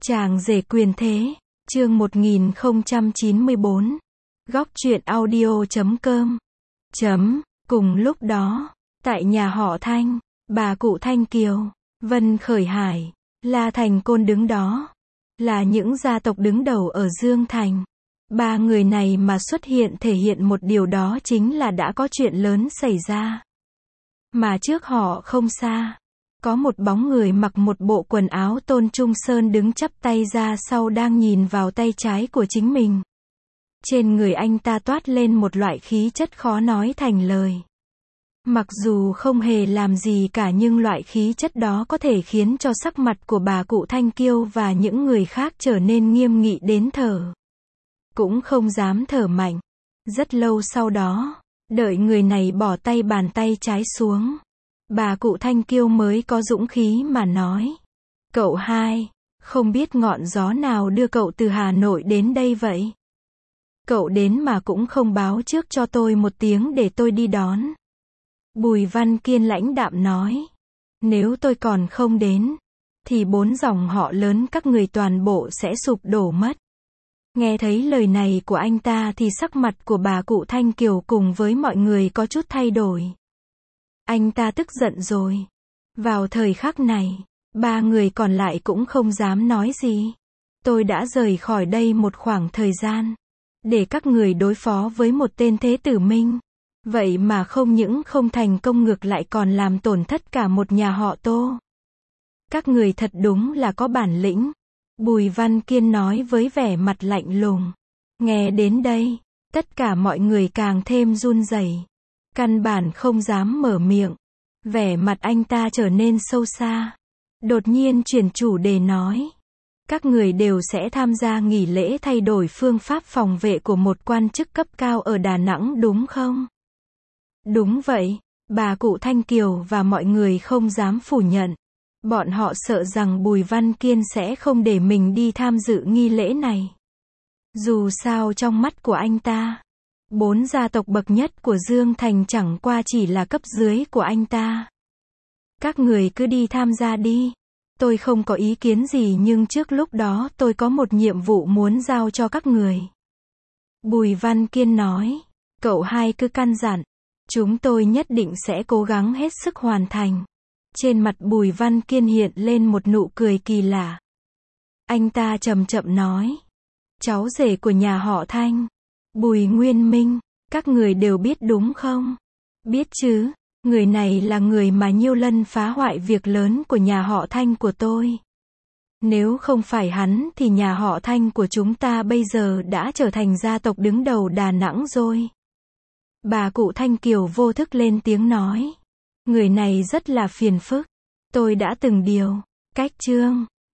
Chàng rể quyền thế, chương 1094. Góc truyện audio.com. Cùng lúc đó, tại nhà họ Thanh, bà cụ Thanh Kiều, Vân Khởi Hải, La Thành Côn đứng đó, là những gia tộc đứng đầu ở Dương Thành. Ba người này mà xuất hiện thể hiện một điều, đó chính là đã có chuyện lớn xảy ra. Mà trước họ không xa, có một bóng người mặc một bộ quần áo tôn trung sơn đứng chắp tay ra sau đang nhìn vào tay trái của chính mình. Trên người anh ta toát lên một loại khí chất khó nói thành lời. Mặc dù không hề làm gì cả nhưng loại khí chất đó có thể khiến cho sắc mặt của bà cụ Thanh Kiều và những người khác trở nên nghiêm nghị đến thở cũng không dám thở mạnh. Rất lâu sau đó, đợi người này bỏ tay bàn tay trái xuống, bà cụ Thanh Kiều mới có dũng khí mà nói: "Cậu hai, không biết ngọn gió nào đưa cậu từ Hà Nội đến đây vậy? Cậu đến mà cũng không báo trước cho tôi một tiếng để tôi đi đón." Bùi Văn Kiên lãnh đạm nói: "Nếu tôi còn không đến, thì 4 dòng họ lớn các người toàn bộ sẽ sụp đổ mất." Nghe thấy lời này của anh ta thì sắc mặt của bà cụ Thanh Kiều cùng với mọi người có chút thay đổi. Anh ta tức giận rồi. Vào thời khắc này, ba người còn lại cũng không dám nói gì. Tôi đã rời khỏi đây một khoảng thời gian, để các người đối phó với một tên thế tử Minh. Vậy mà không những không thành công ngược lại còn làm tổn thất cả một nhà họ Tô. Các người thật đúng là có bản lĩnh. Bùi Văn Kiên nói với vẻ mặt lạnh lùng. Nghe đến đây, tất cả mọi người càng thêm run rẩy, căn bản không dám mở miệng. Vẻ mặt anh ta trở nên sâu xa. Đột nhiên chuyển chủ đề nói: "Các người đều sẽ tham gia nghỉ lễ thay đổi phương pháp phòng vệ của một quan chức cấp cao ở Đà Nẵng đúng không?" Đúng vậy, bà cụ Thanh Kiều và mọi người không dám phủ nhận. Bọn họ sợ rằng Bùi Văn Kiên sẽ không để mình đi tham dự nghi lễ này. Dù sao trong mắt của anh ta, 4 gia tộc bậc nhất của Dương Thành chẳng qua chỉ là cấp dưới của anh ta. Các người cứ đi tham gia đi. Tôi không có ý kiến gì nhưng trước lúc đó tôi có một nhiệm vụ muốn giao cho các người. Bùi Văn Kiên nói: "Cậu hai cứ căn dặn. Chúng tôi nhất định sẽ cố gắng hết sức hoàn thành." Trên mặt Bùi Văn Kiên hiện lên một nụ cười kỳ lạ. Anh ta chậm chậm nói: "Cháu rể của nhà họ Thanh, Bùi Nguyên Minh, các người đều biết đúng không?" "Biết chứ, người này là người mà nhiều lần phá hoại việc lớn của nhà họ Thanh của tôi. Nếu không phải hắn thì nhà họ Thanh của chúng ta bây giờ đã trở thành gia tộc đứng đầu Đà Nẵng rồi." Bà cụ Thanh Kiều vô thức lên tiếng nói: "Người này rất là phiền phức. Tôi đã từng điều cách Trương